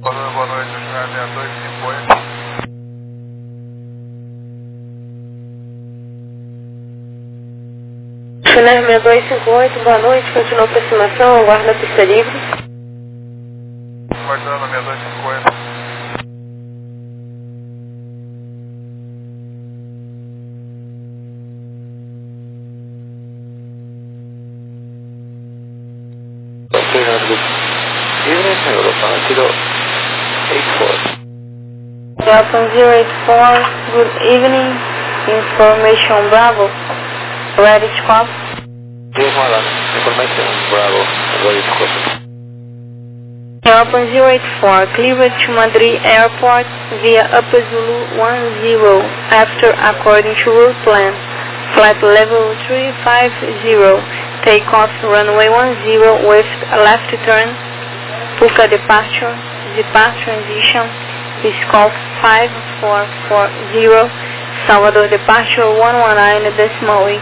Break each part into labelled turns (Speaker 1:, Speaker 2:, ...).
Speaker 1: Boa noite, China 6250.
Speaker 2: China 6258, boa noite, continua a aproximação, aguarda a pista livre.
Speaker 1: Guardando 6250.
Speaker 3: Evening, Europa 084.
Speaker 2: Delta 084, good evening, information Bravo, ready to copy.
Speaker 3: Information Bravo, ready to copy.
Speaker 2: Delta 084, cleared to Madrid Airport via Upper Zulu 10, after according to route plan, flight level 350, takeoff runway 10 with a left turn, Puka departure, depart transition, Piscov 5440, Salvador departure 119.8.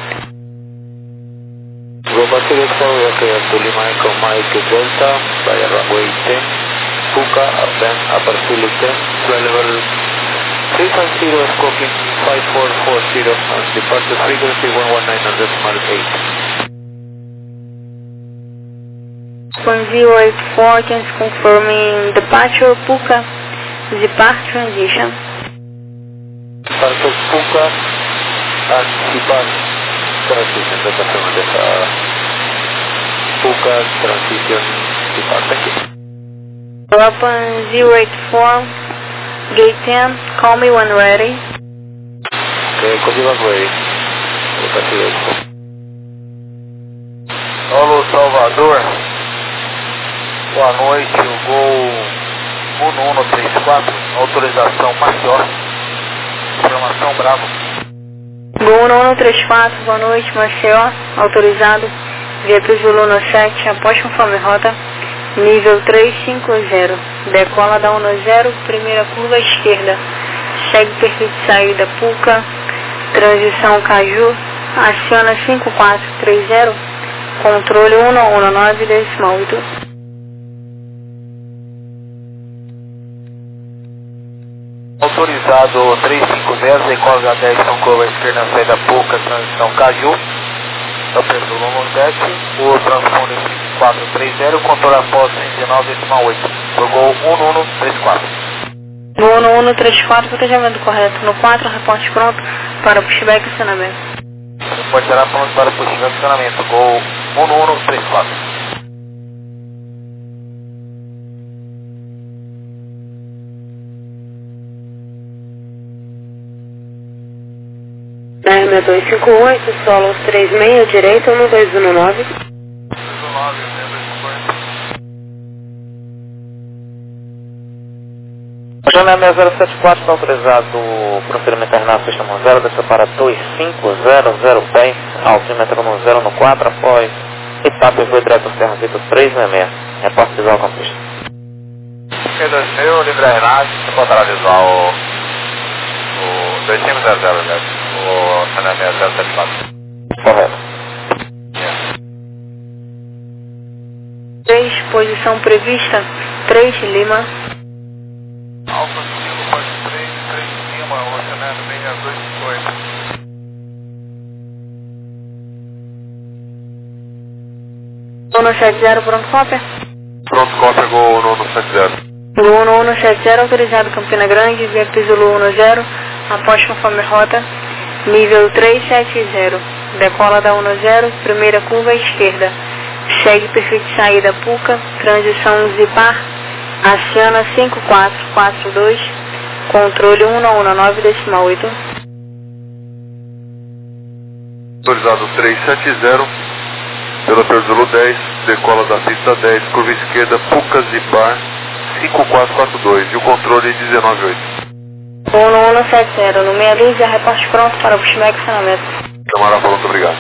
Speaker 3: Global 04, clear to Lima Echo Mike Delta, via runway 10, Puka, then upper Zulu 10, flight level 350, stroking 5440, and departure frequency 119.8.
Speaker 2: 1084, can confirming departure Puka, depart transition.
Speaker 3: Departure Puka, and depart transition, departure dessa Puka, transition, depart aqui.
Speaker 2: Open 084, gate 10, call me when ready.
Speaker 3: Okay, código ready.
Speaker 1: Alô, Salvador. Boa noite, o Gol 1134, autorização Maceió, informação Bravo.
Speaker 2: Gol 1134, boa noite, Maceió, autorizado, via Zulu no 7, após conforme rota, nível 350, decola da 10, primeira curva à esquerda, segue perfil de saída Puka, transição Caju, aciona 5430, controle 119.8.
Speaker 1: Autorizado 350, decola da 10, São Curva esquerda, saída Puka, transição Caju, Upper Zulu 17, o transponder 5430, controle após 119.8, do Gol 1134.
Speaker 2: Gol 1134, protejamento correto, no 4, reporte pronto para o pushback e acionamento.
Speaker 1: Pode estar pronto para o pushback e acionamento, Gol 1134.
Speaker 2: Na 258, solo 36, direita, 1219.
Speaker 1: 19, 6250.
Speaker 3: Janela 6074 está autorizado o procedimento terminal sistema 0, desça para 2500 pés, altímetro no 0 no 4, após etapa e foi direto ao Serra Vitor 366. Repórter visual com pista.
Speaker 1: Eu, Livre Renato, botará visual o 2500, né? O Janela 6074.
Speaker 3: Correto.
Speaker 2: 3, posição prevista, 3 Lima.
Speaker 1: Alfa 5, parte 3, 3 Lima, oceanando 6258.
Speaker 2: 170, pronto cópia.
Speaker 1: Pronto, cópia, Gol 1170.
Speaker 2: Gol 1170, autorizado Campina Grande, via Zulu 10, após conforme rota, nível 370, decola da 10, primeira curva à esquerda, segue perfil de saída Puka, transição Zipar, aciona 5442, controle 119.8.
Speaker 1: Autorizado 370, pela Zulu 10, decola da pista 10, curva esquerda, Puka Zipar, 5442, e o controle 198.
Speaker 2: 1170, no 62, já reporte pronto para o pushback e acionamento.
Speaker 1: Camarada, pronto, obrigado.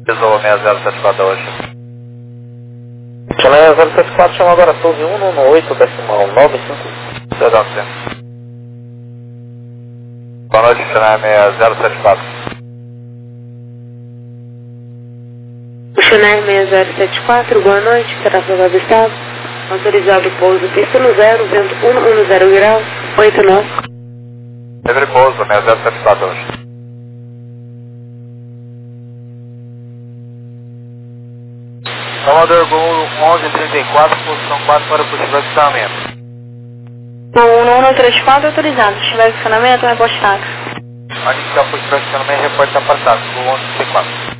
Speaker 1: Resolva 6074 hoje.
Speaker 3: Channel 074, chama agora torre 118.95.
Speaker 1: Perdão, sim. Boa noite, Channel 6074.
Speaker 2: Channel 6074, boa noite, Sarasota do Estado. Autorizado pouso, pista no 0, vento 110 graus, 89.
Speaker 1: Livre pouso, 6074 hoje. Salvador Gol 1134, posição 4 para o possível acionamento.
Speaker 2: 1134 autorizado, se tiver acionamento, repostado.
Speaker 1: A gente já possível acionamento e reporte apartado, Gol 1134.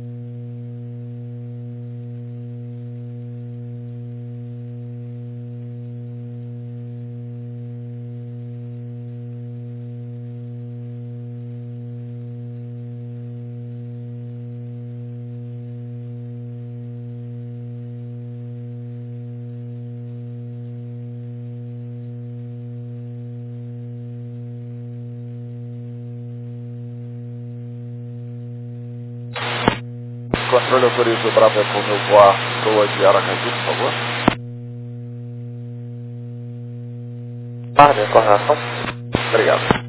Speaker 3: Controle autoriza o Bravo Eco meu voar Toa de Aracaju, por favor. Minha coordenação. Obrigado.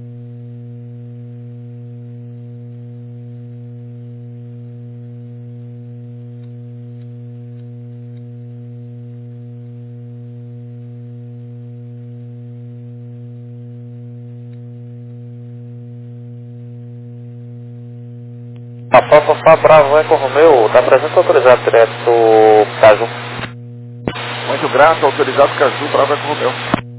Speaker 3: Fafá Bravo Eco Romeu, está presente autorizado direto Caju. Muito grato, autorizado Caju, Bravo Eco Romeu.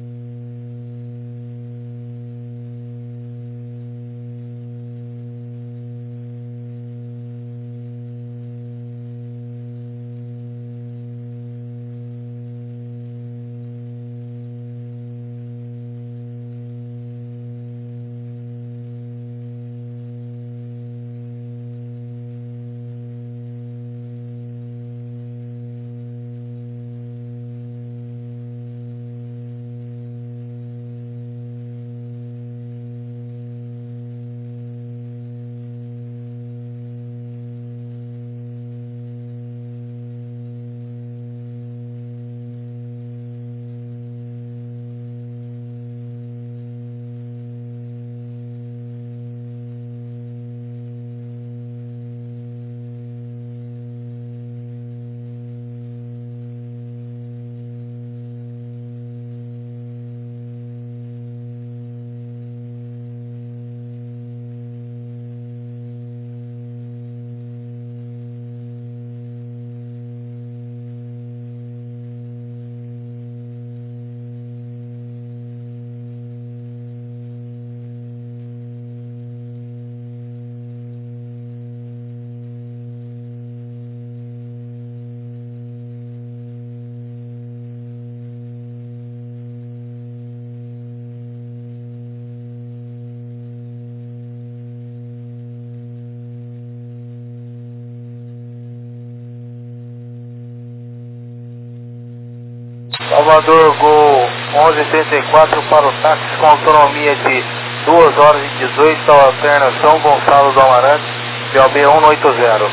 Speaker 1: Salvador Gol 1134 para o táxi com autonomia de 2 horas e 18 ao alterna São Gonçalo do Amarante, POB 180.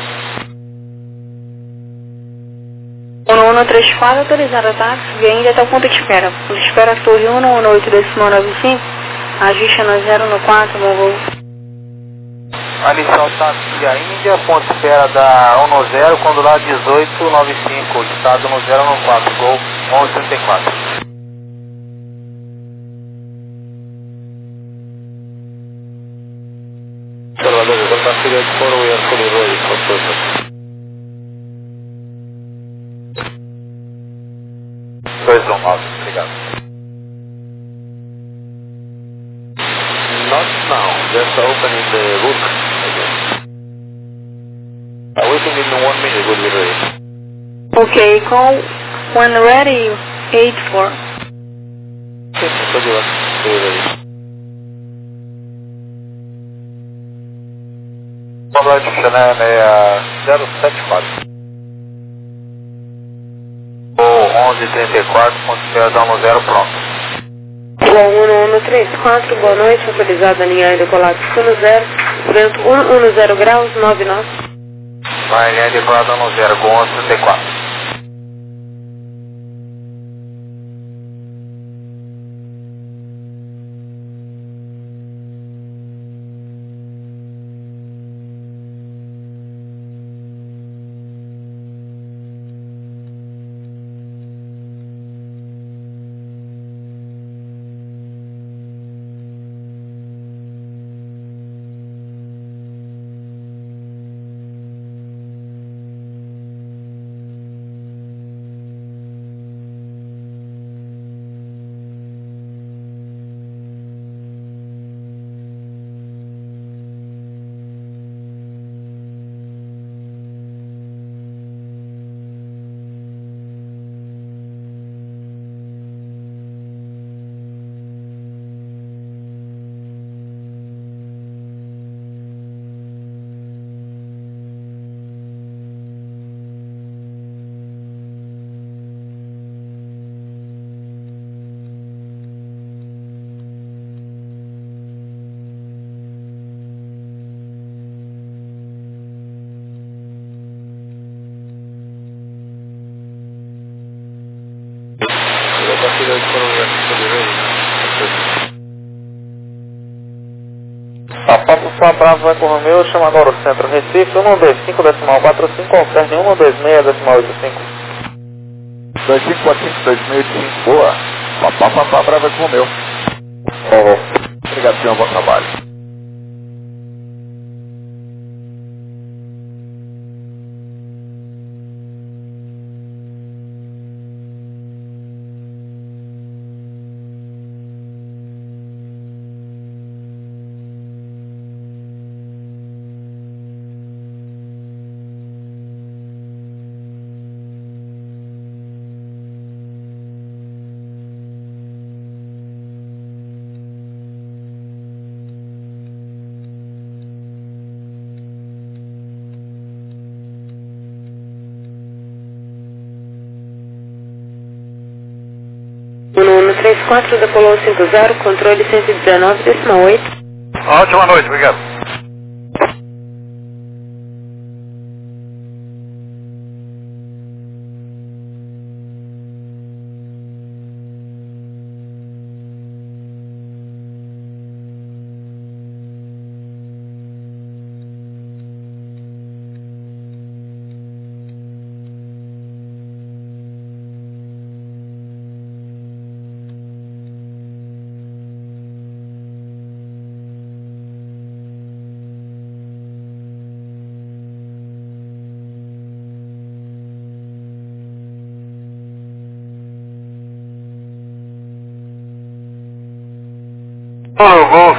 Speaker 2: 1134 autorizado táxi, vem ainda até o ponto de espera. Ponto de espera torre 118.95, ajuste no 014, bom voo.
Speaker 1: Inicial táxi a Índia, ponto de espera da 110, quando lá 1895, estado no 014, Gol 1134.
Speaker 3: Salvador, eu vou partir de fora e a fully ready for purpose.
Speaker 1: 219, obrigado.
Speaker 3: Not now, just opening the book again. Waiting in 1 minute, will be ready.
Speaker 2: Ok, call when ready, 84.
Speaker 3: Sim, pode ir lá, will be ready.
Speaker 1: Boa noite, Chanel 074. Ou 1134, ponto de espera da 10 pronto.
Speaker 2: Bom, 1134, boa noite, autorizado a linha e decolar destino 0, vento 110 graus, 99.
Speaker 1: Vai, linha de plata no 0 com 1134.
Speaker 3: Papa Bravo vai com o Romeu, chama agora o centro Recife, 125.45, alterne 126.85.
Speaker 4: 2545-2685, boa. Papa Bravo vai com o Romeu. Obrigado, senhor, bom trabalho.
Speaker 2: No 34 da Polo 50, controle 119,8.
Speaker 4: Ótima noite, obrigado. Voo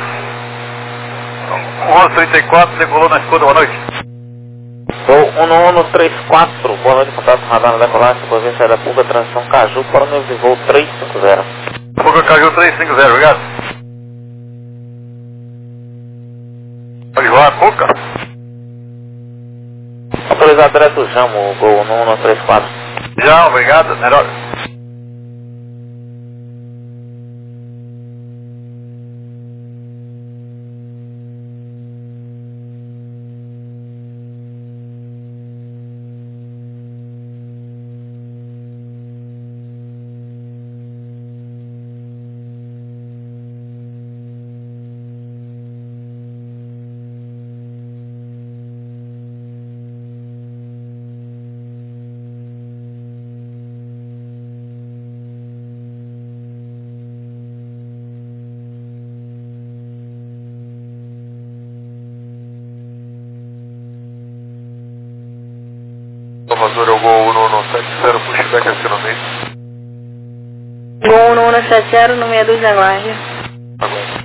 Speaker 4: 1134, decolou na escuta, boa noite.
Speaker 3: Voo 1134, boa noite, contato radar na decolagem, supervência da Puga, transição Caju, para o de voo 350.
Speaker 4: Puga Caju 350, obrigado. Pode voar, Puga?
Speaker 3: Autorizado direto Jamo, Gol 1134.
Speaker 4: Já, obrigado, melhor.
Speaker 1: Salvador, eu vou 1170, pushback aqui no meio.
Speaker 2: Gol 1170, no meio do Jaguar.
Speaker 1: Agora.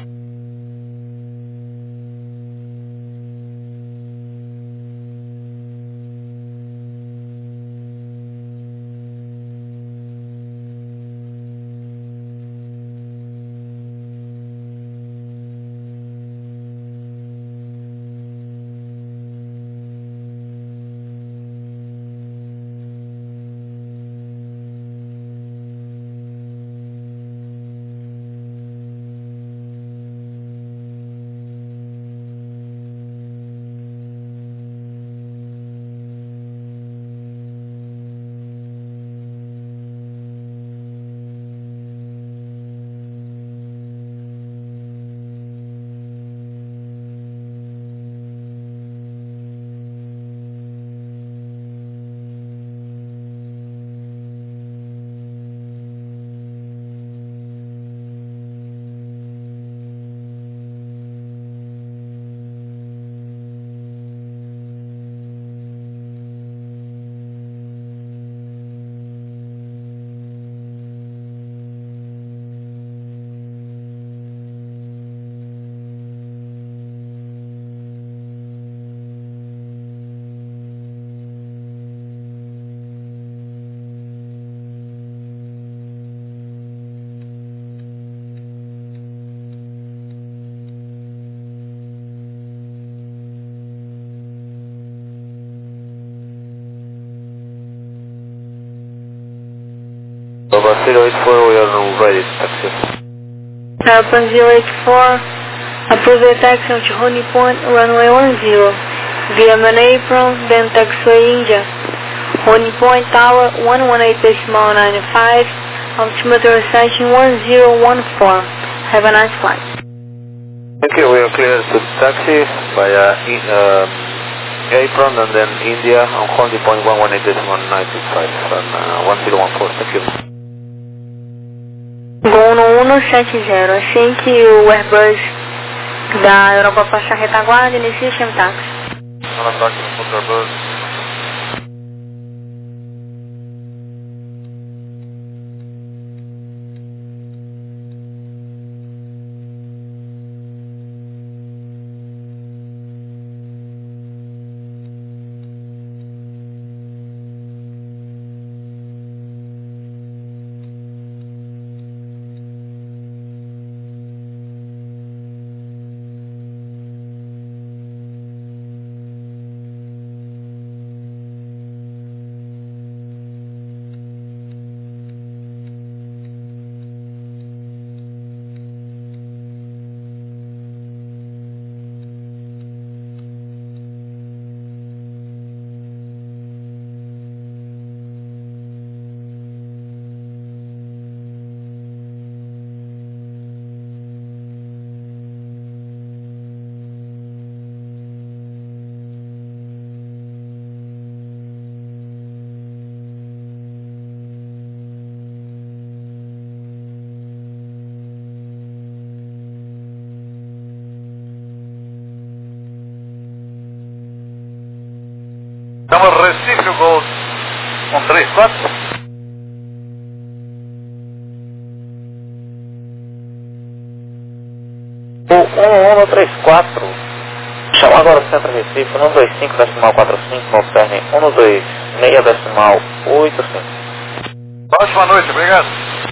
Speaker 3: Europa 084, we are ready to taxi.
Speaker 2: Airplane 084, approve the taxi to Honey Point, runway 10, via Manay Apron, then taxiway India. Honey Point Tower 118.95, altimeter sighting 1014. Have a nice flight.
Speaker 3: Thank you, we are clear to taxi via Apron and then India on Honey Point 118.95 and 1014, thank you.
Speaker 2: Gol no 170, assim que o Airbus da Europa passa a retaguarda, inicia o chame-táxi.
Speaker 1: Estamos Recife, o Gol 134.
Speaker 4: O 1134, chama agora o Centro Recife, 125.45, observe 126.85.
Speaker 1: Ótima noite, obrigado.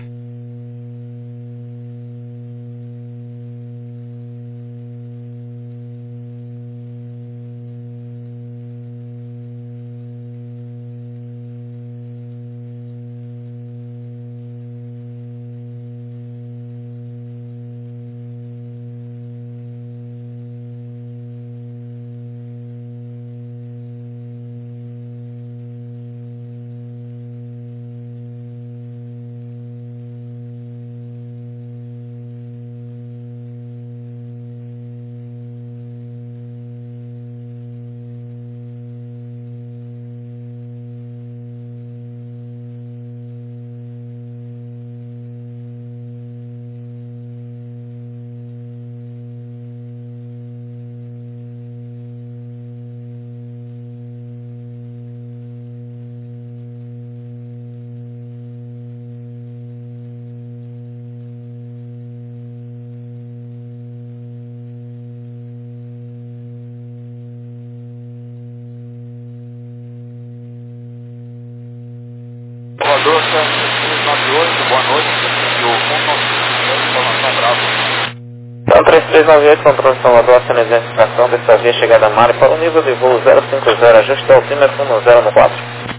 Speaker 3: Salvador 3398, boa noite, e o 193, informação Bravo.
Speaker 4: Então 3398, controle Salvador, acena de identificação dessa via chegada a Mari para o nível de voo 050, ajuste altímetro 10 no 4.
Speaker 3: 050, subiu com 10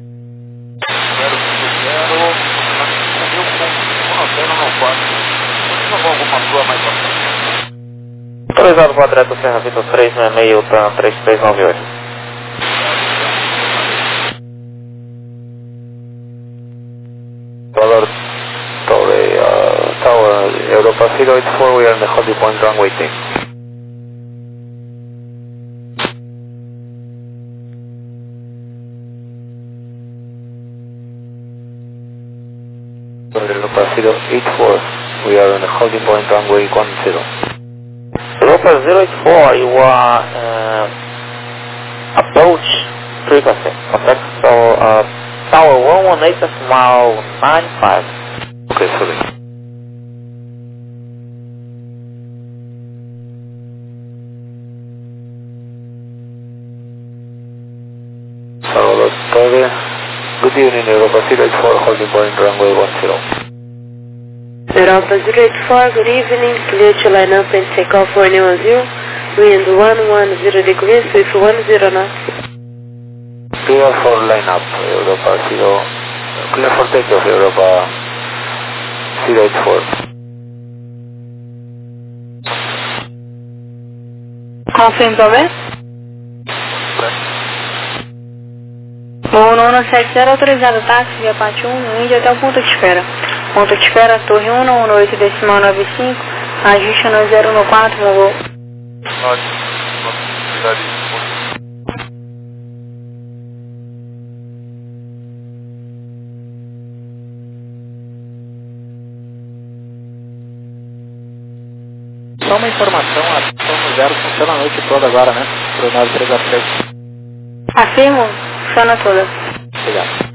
Speaker 3: no 4. Continua com alguma rua mais à frente?
Speaker 4: Autorizado para direto Serra Vitor 366, UTAN 3398.
Speaker 3: Tower Europa 084, we are in the Holly Point runway 10. Europa 084, we are in the Holly Point runway 10.
Speaker 4: Europa 084, you are approach frequency, contact Tower 118.95.
Speaker 3: Okay, sorry. Salvador Torre, good evening, Europa 084, holding point runway 10.
Speaker 2: Europa 084, good evening, clear to line up and take off for anyone 0, wind 110 degrees with 10 knots.
Speaker 3: Clear for line up, Europa 0, clear for takeoff, Europa 084.
Speaker 2: Confirm over. 1170 autorizado táxi via parte 1 no Índia até o ponto de espera. Ponto de espera, torre 118 decimal 95, ajuste no 014, Mongol.
Speaker 5: Só uma informação, a ação no 0 funciona a noite toda agora, né? Pro 9303.
Speaker 2: Afirmo, funciona toda.
Speaker 5: Obrigado.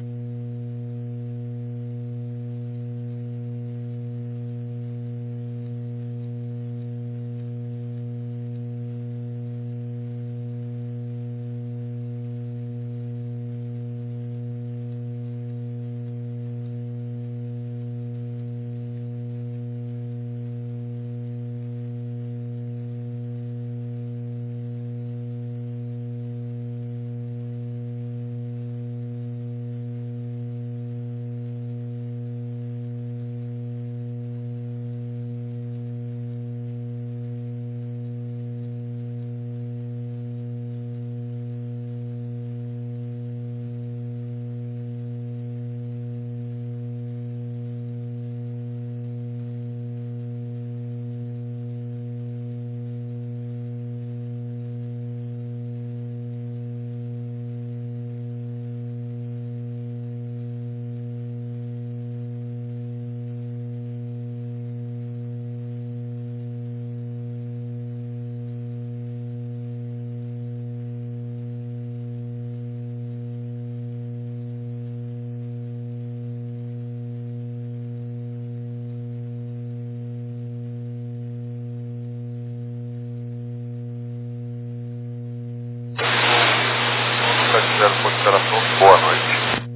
Speaker 1: Boa noite.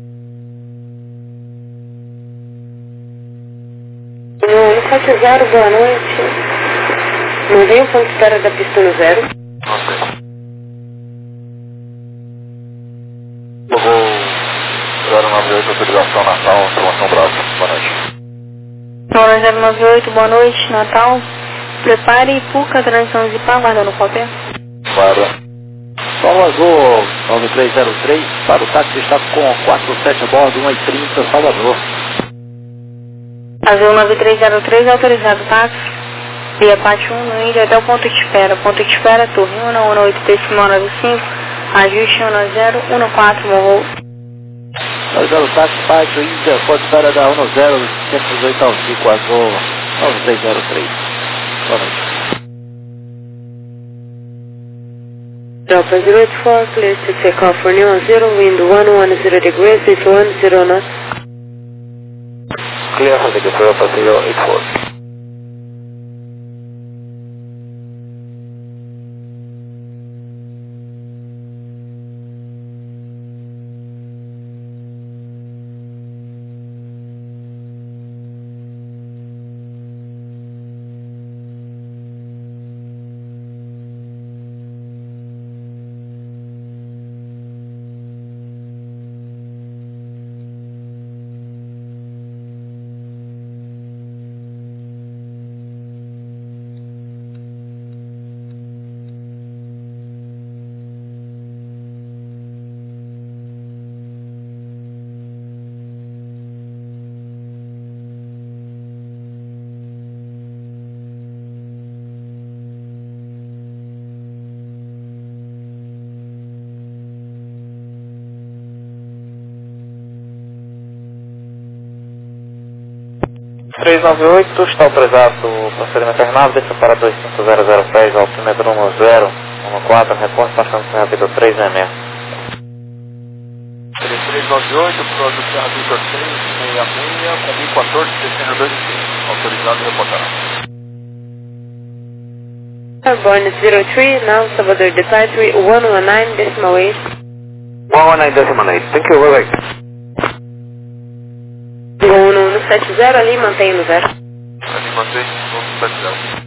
Speaker 2: 170, boa noite. Não tem o ponto de espera da pista no 0?
Speaker 1: Não sei. Vou 098, autorização Natal, informação Bravo. Boa noite.
Speaker 2: 098, boa noite, Natal. Prepare Puca, transição Zipá, aguardando o cópia.
Speaker 1: Guarda.
Speaker 5: Sol Azul 9303, para o táxi está com 47 a bordo, 1h30, Salvador.
Speaker 2: Azul 9303, autorizado táxi, via parte 1 no Índia até o ponto de espera. Ponto de espera, torre 118 decimal 95, ajuste 1014, Morro.
Speaker 5: 90 táxi, parte Índia, ponto de espera da 10, 118 ao 5, Azul 9303. Boa noite.
Speaker 2: Delta 084, clear to take off for New 0, wind 110 degrees, if 10 knots.
Speaker 3: Clear for the Victoria for 084.
Speaker 4: está autorizado o procedimento terminado, desça para 25000 pés, altímetro 1014, reporte passando sem rápido 366.
Speaker 1: 3398, produto Serra Victor 366, com 1014, descendo 25. Autorizado a reportar.
Speaker 2: Airborne 03, now Salvador Departure 119 decimal 8.
Speaker 3: 119.8, thank you, bye bye.
Speaker 2: 1170 ali, mantém no 0.
Speaker 1: Ali mantém, 170.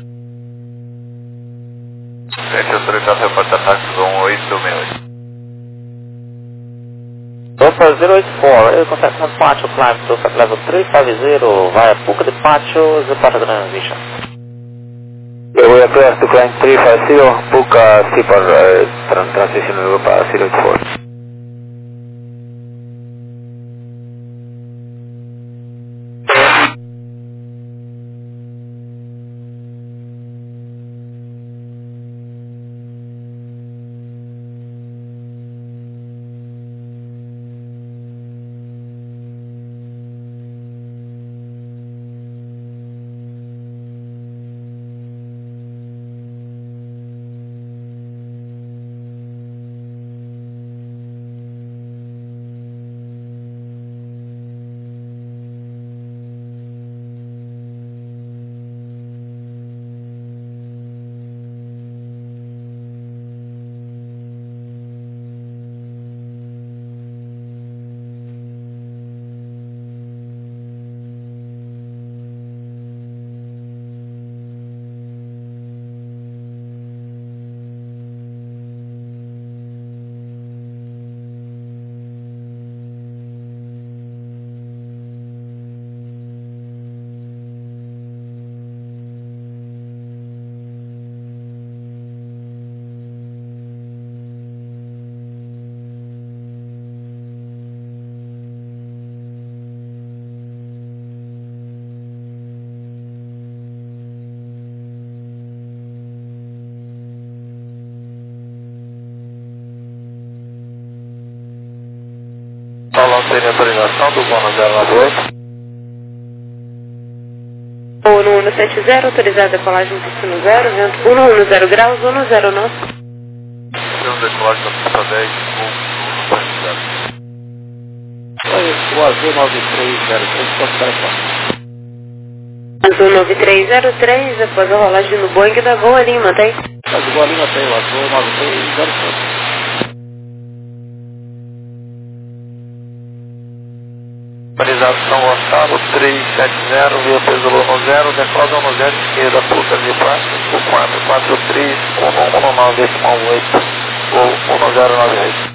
Speaker 1: Sete autorizado a reportar táxi 1868.
Speaker 4: Opa 084, eu contact com departure climb to flight level 350 via Puka departure, departure transition.
Speaker 3: We are clear to climb 350, Puka Sipar transition Europa 084.
Speaker 1: Salão sem autorização do Bono 098.
Speaker 2: O 170, autorizado a decolagem no destino 0, vento 110 graus, 109.
Speaker 1: Seu decolagem da pista 10, com 170.
Speaker 5: O azul 9303, pode para cá.
Speaker 2: Azul 9303, após a rolagem no Boeing da Gol Lima, tem?
Speaker 5: Azul Lima tem, o azul 9303.
Speaker 1: Autorização Gonçalo 370, via peso no 0, decola no 0, esquerda, Puka Zipar, 443, 119,8, ou 1098.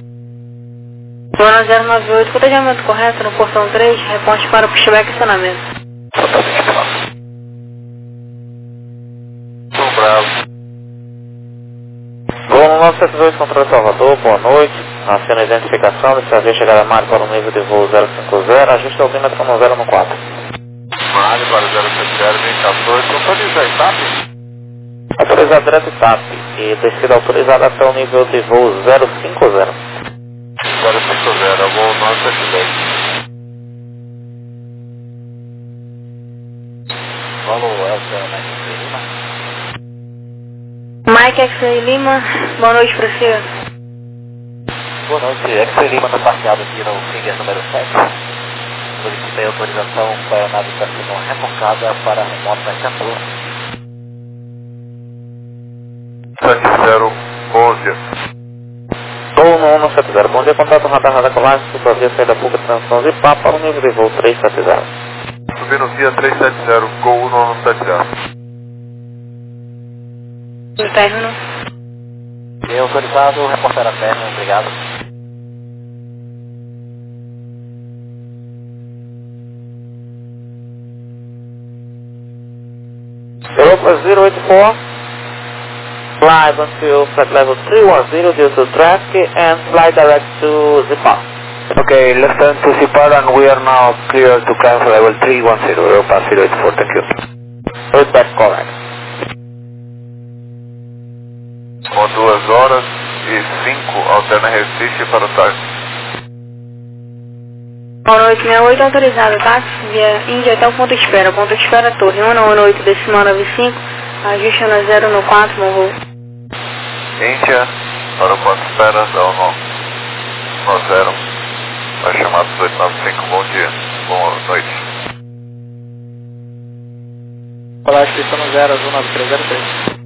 Speaker 2: 1098, cotejamento correto no portão 3, reporte para o pushback estacionamento.
Speaker 1: Totalmente claro. Sou bravo.
Speaker 4: Voo 972, controle Salvador, boa noite. Aciona a identificação, desejaria chegar a Mário para o nível de voo 050, ajuste o altímetro no 014.
Speaker 1: Mário para 070, 2014, autoriza a etapa?
Speaker 4: Autorizado direto TAP e descida autorizada até o nível de voo 050.
Speaker 1: 050, voo 972.
Speaker 5: Falou, Elsa, Lima.
Speaker 2: Mike X-Ray Lima, boa noite para você.
Speaker 5: Boa noite, X-Ray Lima está parqueado aqui no Finger número 7. Solicitei autorização para a nave estar sendo remolcada para a remota 14.
Speaker 1: 70, bom dia.
Speaker 4: Voo 170, bom dia, contato radar decolagem, supervia saída pública de transição de Papa para o nível de voo 370.
Speaker 1: Subindo via 370, Gol 170.
Speaker 2: No término.
Speaker 5: E autorizado, reportar a terra, obrigado.
Speaker 4: Europa 084, fly until flight level 310 due to traffic and fly direct to Zipar.
Speaker 3: Okay, left turn to Sipar and we are now clear to climb for level 310, Europa 084, thank you.
Speaker 4: Is that correct?
Speaker 1: Com 2 horas e 5, alterna Recife para o táxi.
Speaker 2: Boa noite, 68, autorizado, táxi via Índia até o ponto de espera. Ponto de espera, torre 198, decimal 95, ajuste no 0 no 4, no voo.
Speaker 1: Índia, para o ponto de espera, dá o no 0. Vai chamar 295, bom dia, boa noite.
Speaker 5: Olá, estação 0, azul 9303.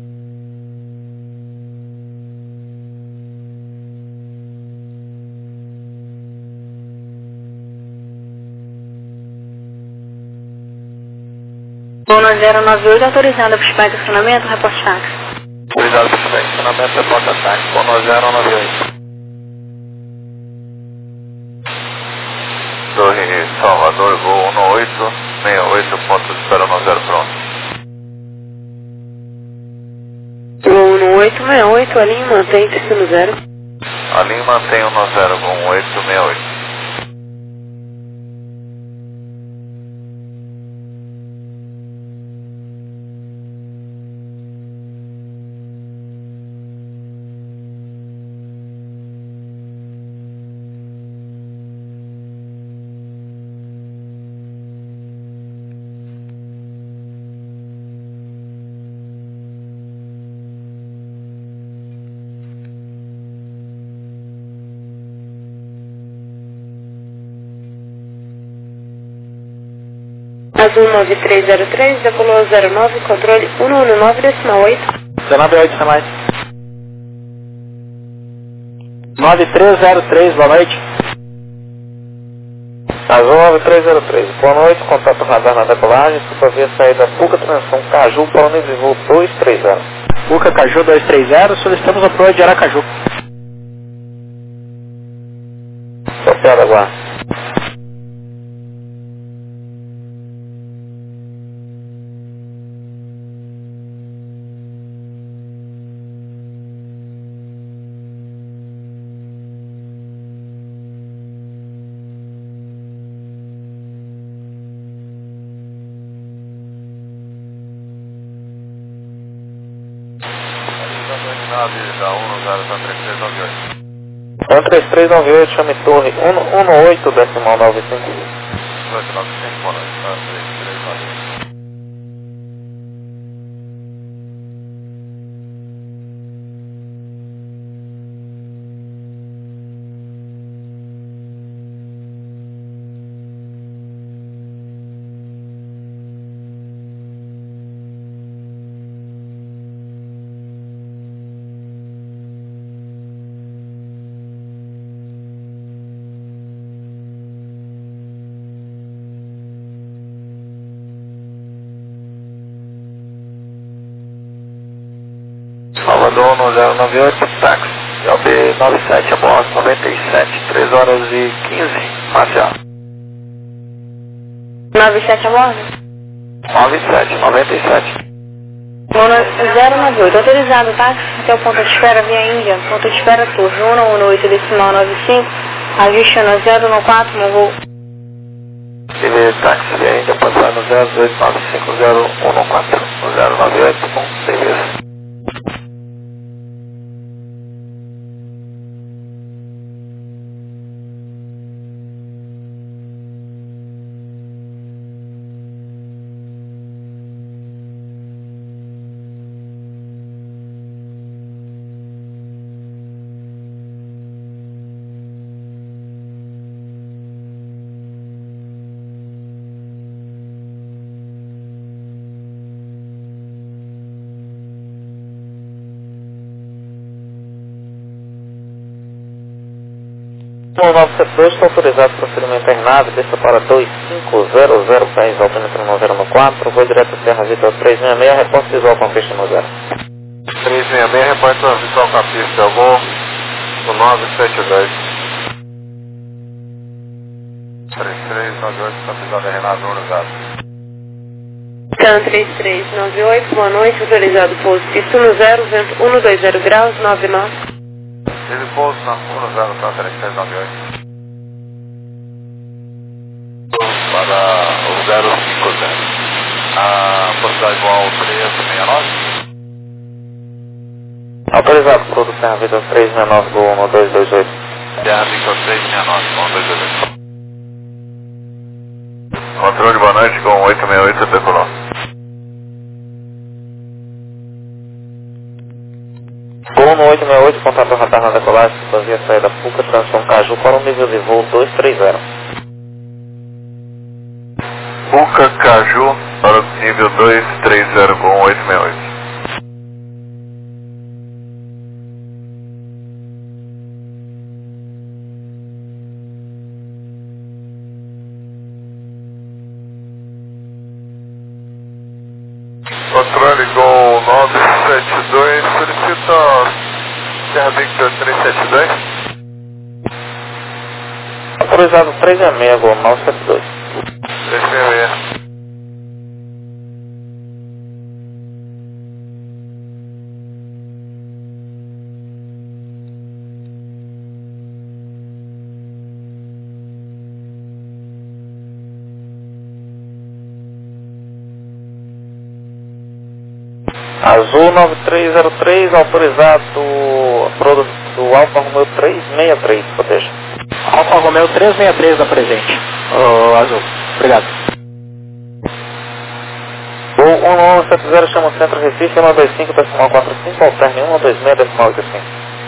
Speaker 2: Voo 098, autorizado para o estacionamento, reporte táxi.
Speaker 1: Autorizado para o estacionamento, reporta táxi, com 098. Governador Gol 1868, ponto de espera 10 pronto.
Speaker 2: Gol 1868, a linha mantém destino 0.
Speaker 1: A linha mantém 10 com 1868.
Speaker 2: Azul 9303, decolou 09, controle 119,8.
Speaker 4: 198, está mais. 9303, boa noite. Azul 9303, boa noite, contato radar na decolagem, por via saída Puca, transição Caju, para o nível voo 230. Puca, Caju 230, solicitamos apoio de Aracaju. Sopiada, aguarda.
Speaker 1: Da
Speaker 4: 13398, chame torre 118, decimal 95.
Speaker 1: 1895, boa noite, 13398. Salvador 1098, táxi, LB 97, a bordo 97, 3 horas e 15, marcial.
Speaker 2: 97 a bordo?
Speaker 1: 97, 97.
Speaker 2: 098, autorizado, táxi, até o ponto de espera via Índia, ponto de espera torre 118, decimal 95, ajuste no 014, no voo.
Speaker 1: TV táxi via Índia, passar no 028950114, no 098, com serviço.
Speaker 4: O 972 está autorizado para procedimento em nave, desça para 2500, país altímetro 904, voo direto Serra Vitor 366, repórter visual com peixe no 0.
Speaker 1: 366, repórter visual com a pista, eu vou no 972. 3398, capitão da Renato Uruguai.
Speaker 2: Can 3398, boa noite, autorizado pouso, pista no 0, vento 120 graus, 99.
Speaker 1: Ele pouso na 10398. Para o 050. A porcentagem igual 369.
Speaker 4: Autorizado, produto Serra Vitor 369, Gol 1228.
Speaker 1: Serra Vitor 369, com 1228. Controle, boa noite, com 868, decolou.
Speaker 4: Gol no 868, contato radar na decolagem, fazia saída Puca, transição Caju para o nível de voo 230.
Speaker 1: Puca, Caju, para o nível 230 com 868. Controle Gol 972, solicita Serra Victor 372.
Speaker 4: Autorizado 366, Gol 972.
Speaker 1: 266.
Speaker 4: Azul 9303, autorizado do Alfa Romeo 363, proteja.
Speaker 5: Alfa Romeo 363 da presente. Azul, obrigado.
Speaker 4: Gol 1170 chama o centro Recife, 125.45, alterne 126.85.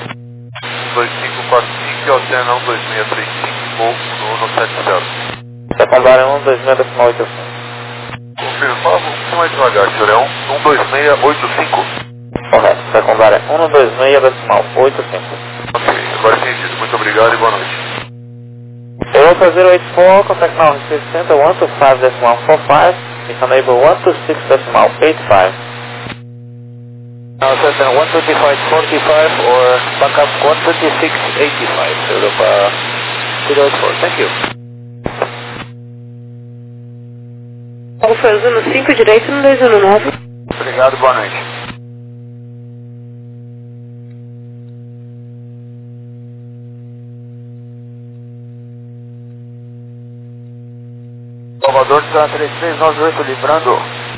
Speaker 1: 2545 e alterna 12635, gol 1170.
Speaker 4: Secundária 126.85.
Speaker 1: Confirmar, vamos mais devagar, senhor, é 12685.
Speaker 4: Correto, secundária 126.85.
Speaker 1: Ok, agora entendido. Muito obrigado e boa noite.
Speaker 4: Delta 084, contact now Recife Center 125.45, it's enable 126.85.
Speaker 5: Now center 125.45 or backup 126.85, Europa 084, thank you.
Speaker 2: Alfa Azul no 5 direito no 219.
Speaker 1: Obrigado, boa noite. Salvador está 3398, livrando.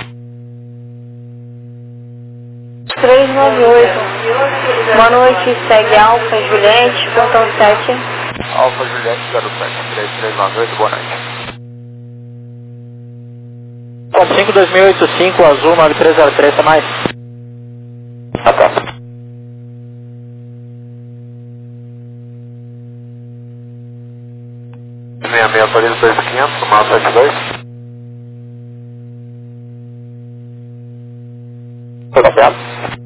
Speaker 2: 398. Boa noite, segue Alfa Juliette, portão 7.
Speaker 1: Alfa Juliette 07, 3398, boa noite.
Speaker 5: 45 2085, Azul 9303, tá mais?
Speaker 4: Ah, tá.
Speaker 1: Aparelho 2500, mal 72.
Speaker 4: Foi copiado?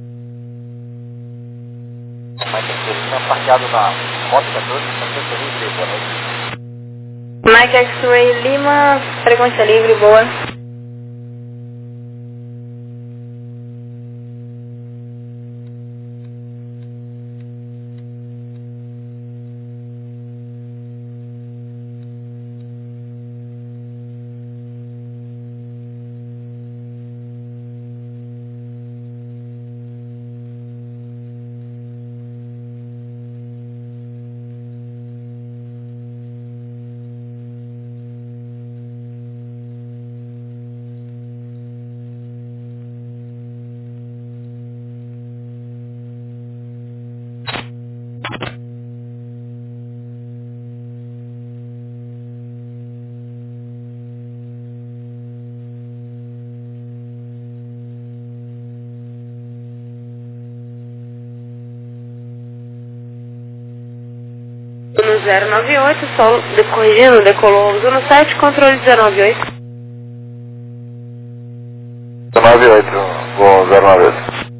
Speaker 5: Mas tem parqueado na Rota 14, frequência livre, boa noite.
Speaker 2: Mike X-Ray Lima, frequência livre, boa. No 098, solo corrigindo, decolou zona 7, controle 098.
Speaker 1: 98, bom 098.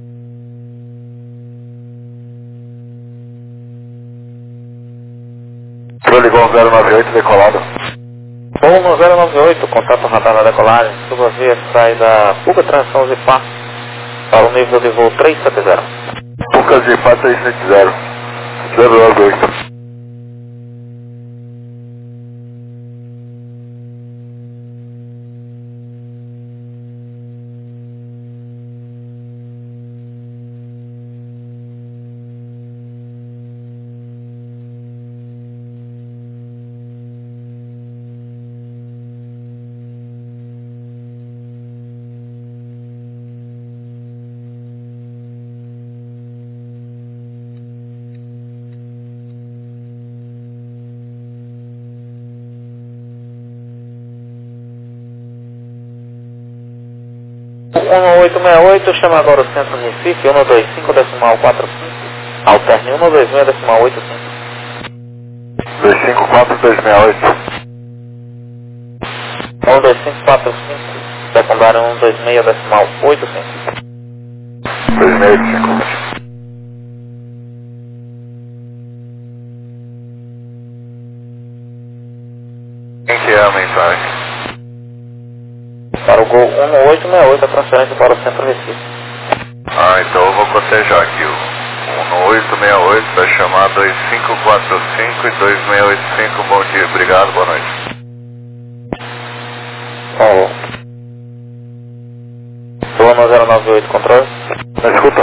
Speaker 1: Controle bom 098, decolado.
Speaker 4: Voo no 098, contato radar na decolagem, suba via saída Puca Transição Zipar para o nível de voo 370.
Speaker 1: Puca Zipar 370, 098.
Speaker 4: O 1868, chama agora o centro Recife, 125.45, alterne 126.85.
Speaker 1: 254268.
Speaker 4: 12545, secundário 126.85.
Speaker 1: 2685. Quem que é a mensagem?
Speaker 4: Para o Gol 1868, a transferência para o centro Recife.
Speaker 1: Então eu vou cotejar aqui o 1868, vai chamar 2545 e 2685, bom dia, obrigado, boa noite.
Speaker 4: Paulo. Lima 098, controle.
Speaker 3: Na escuta.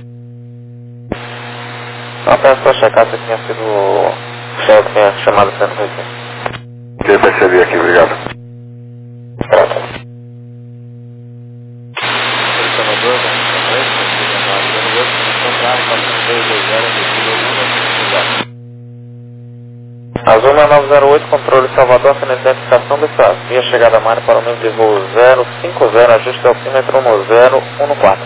Speaker 4: Não, peço para checar se tinha sido o Shell que tinha chamado sendo aqui.
Speaker 3: Eu percebi aqui, obrigado.
Speaker 4: Azul 6908, controle Salvador, sendo identificação dessa via chegada a Mari para o número de voo 050, ajuste altímetro no 014.
Speaker 5: 014,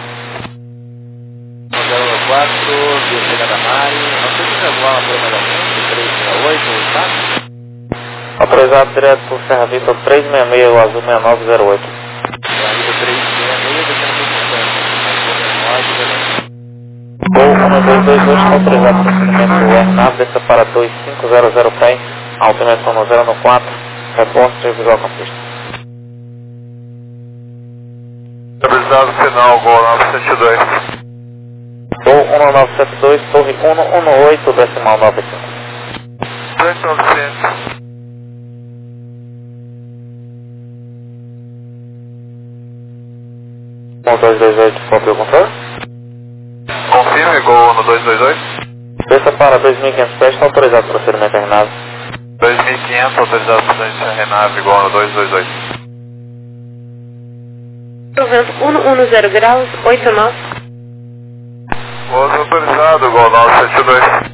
Speaker 5: via chegada a Mari, não sei se regular uma programação, 368 ou 4?
Speaker 4: Autorizado direto por Serra Vista 366, o Azul 6908.
Speaker 5: Ainda 366, deixando por distância.
Speaker 4: Voo 1222, autorizado procedimento do RNAV, desça para 2500 pé, altimetro no 014, reporte de visual campista.
Speaker 3: Avisado final, Gol 972.
Speaker 4: Voo 1972, torre 118, decimal 95.
Speaker 3: 2900.
Speaker 4: Gol 228, copia o controle.
Speaker 3: Confirme, Gol no 222.
Speaker 4: Desça para 2500 pés, autorizado procedimento RNAV.
Speaker 3: 2500, autorizado por distância Renave, Gol no 222.
Speaker 2: Vento 110 graus, 89.
Speaker 3: Voz autorizado, Gol 972.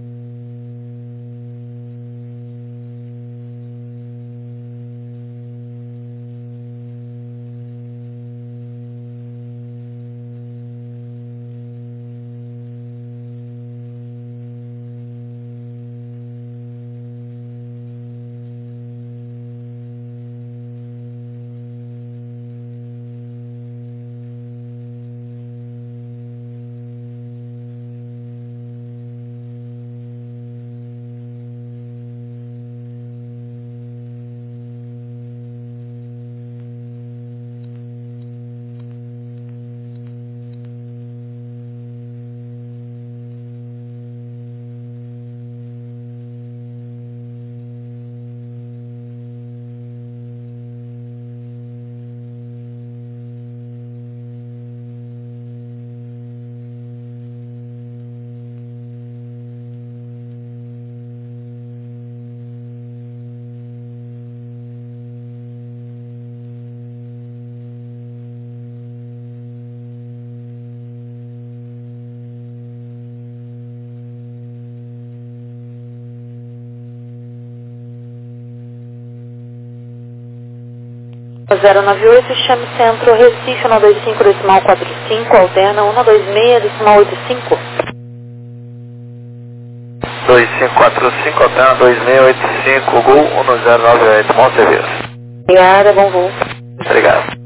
Speaker 2: Zero 98, chame centro, Recife 125, decimal 45, alterna 126, decimal 85.
Speaker 1: 2545, alterna 2685, Gol 1098, bom serviço.
Speaker 2: Obrigada, bom voo.
Speaker 1: Obrigado.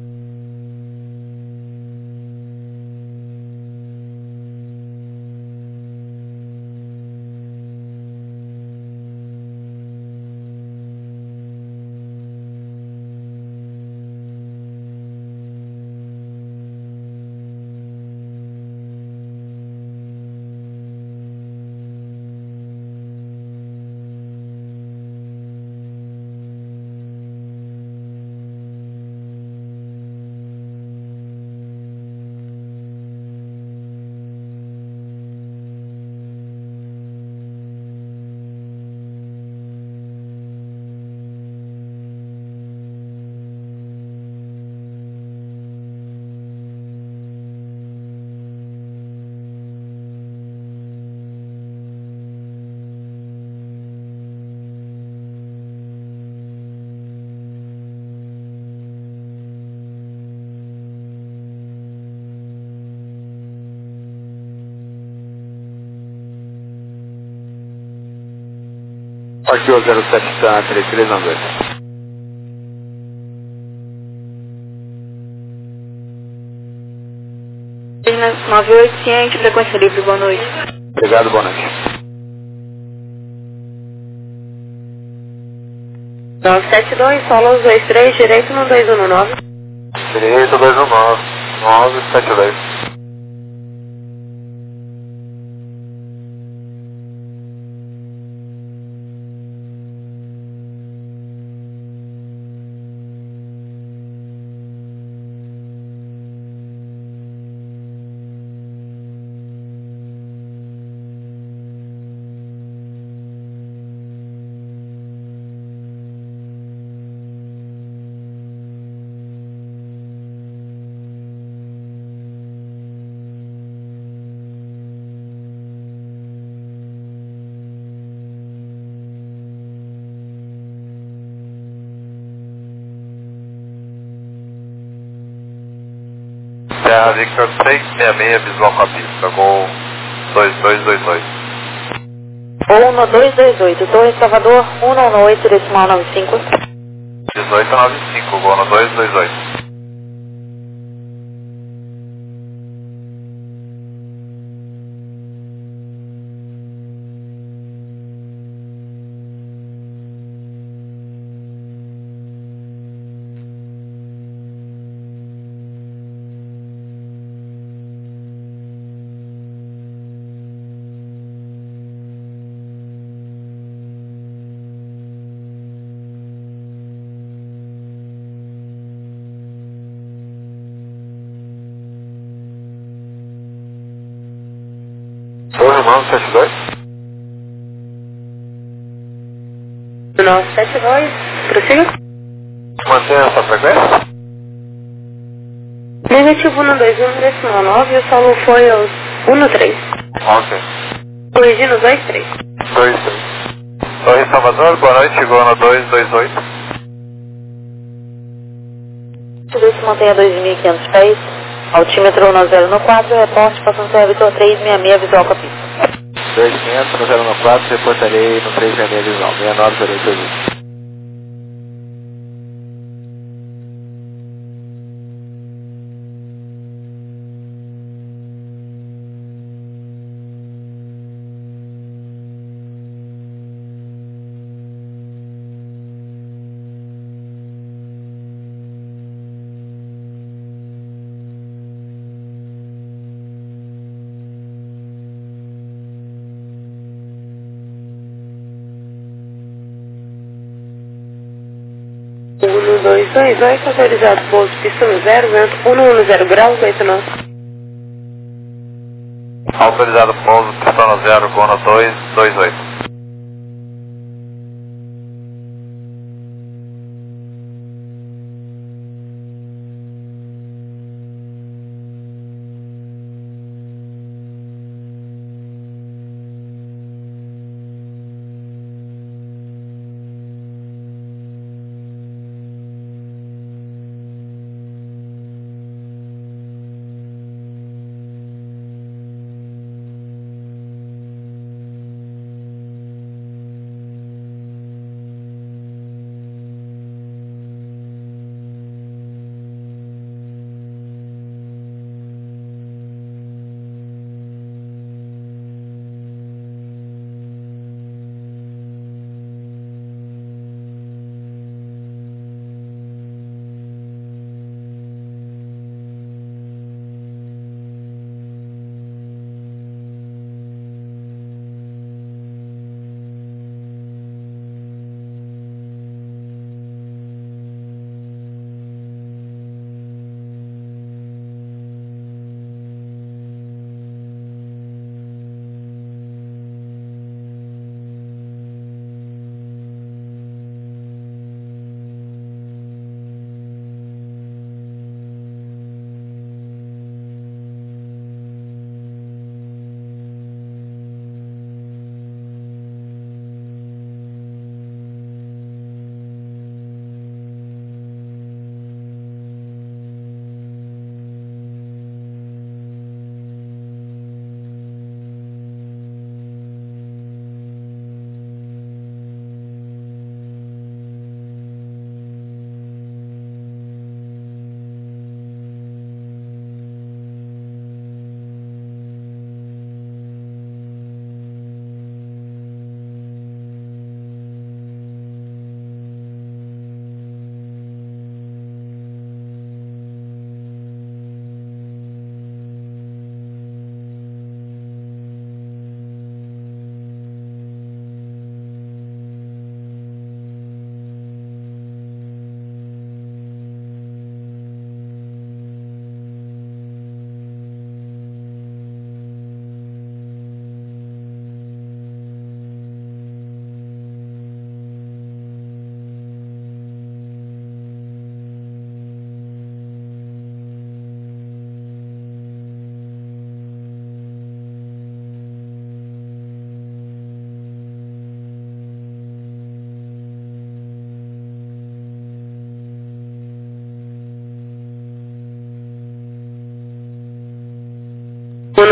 Speaker 3: Aqui o 07 tá 3392.
Speaker 2: China 98, ciente, frequência livre, boa noite.
Speaker 3: Obrigado, boa noite.
Speaker 2: 972, solo 23, direito no 219.
Speaker 3: Direito 219, 972.
Speaker 1: Serra Victor 666, visual com a pista, Gol 2222.
Speaker 2: 1228, Torre Salvador, 198, decimal 95.
Speaker 1: 1895, Gol no 228. Torre 972.
Speaker 2: 972, prossiga.
Speaker 1: Mantenha essa frequência?
Speaker 2: Negativo 121, decimal 9, o solo foi aos 13.
Speaker 1: Ok.
Speaker 2: Corrigindo 23.
Speaker 1: 23. Torre Salvador, boa noite, Gol no 228.
Speaker 2: Se mantenha 2.500 pés, altímetro 1094, reporte passando Serra Victor 366, visual com a pista.
Speaker 3: 2500 no 094, reportarei no 366 visual, 6908.
Speaker 2: Uno 228, autorizado pouso pista 0, vento 110 graus, 89.
Speaker 1: Autorizado pouso, pistão 0, Gol no 228.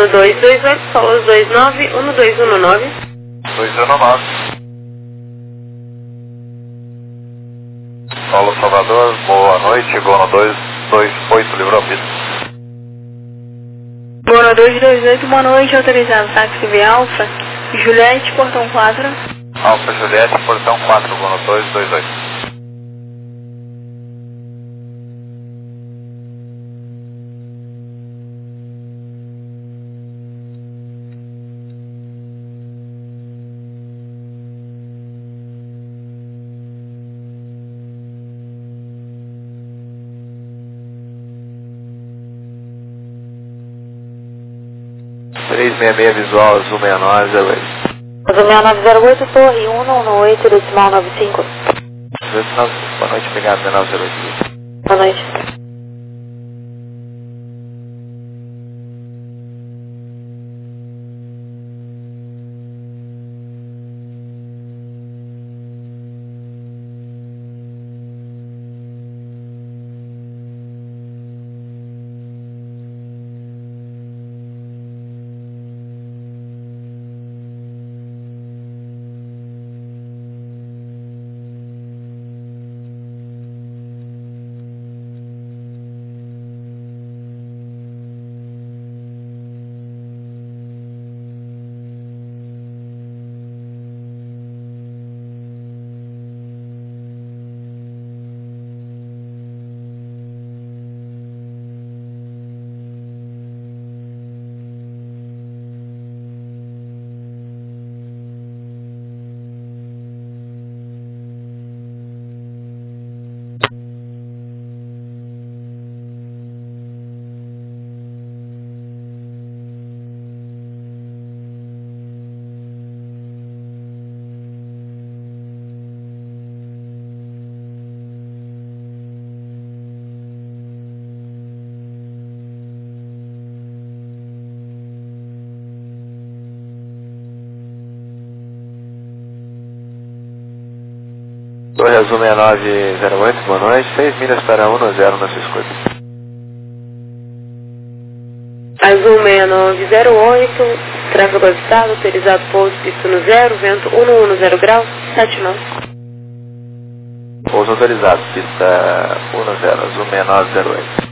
Speaker 2: 1228, Solos 29, 1219.
Speaker 1: 219. Paulo Salvador, boa noite, voo no 228, livrou a pista.
Speaker 2: Boa 228, boa noite, autorizado táxi via Alfa, Juliette, portão 4.
Speaker 1: Alfa Juliette, portão 4, voo no 228. Visual, Azul 6908.
Speaker 2: Azul 6908, Torre 118, decimal 95.
Speaker 1: Boa noite, obrigado, 6908.
Speaker 2: Boa noite.
Speaker 1: Torre Azul 6908, boa noite, 6 milhas para 10 na sua escuta.
Speaker 2: Azul 6908, tráfego avistado, autorizado pouso, pista no 0, vento 110 graus, 79.
Speaker 1: Pouso autorizado, pista 10, Azul 6908.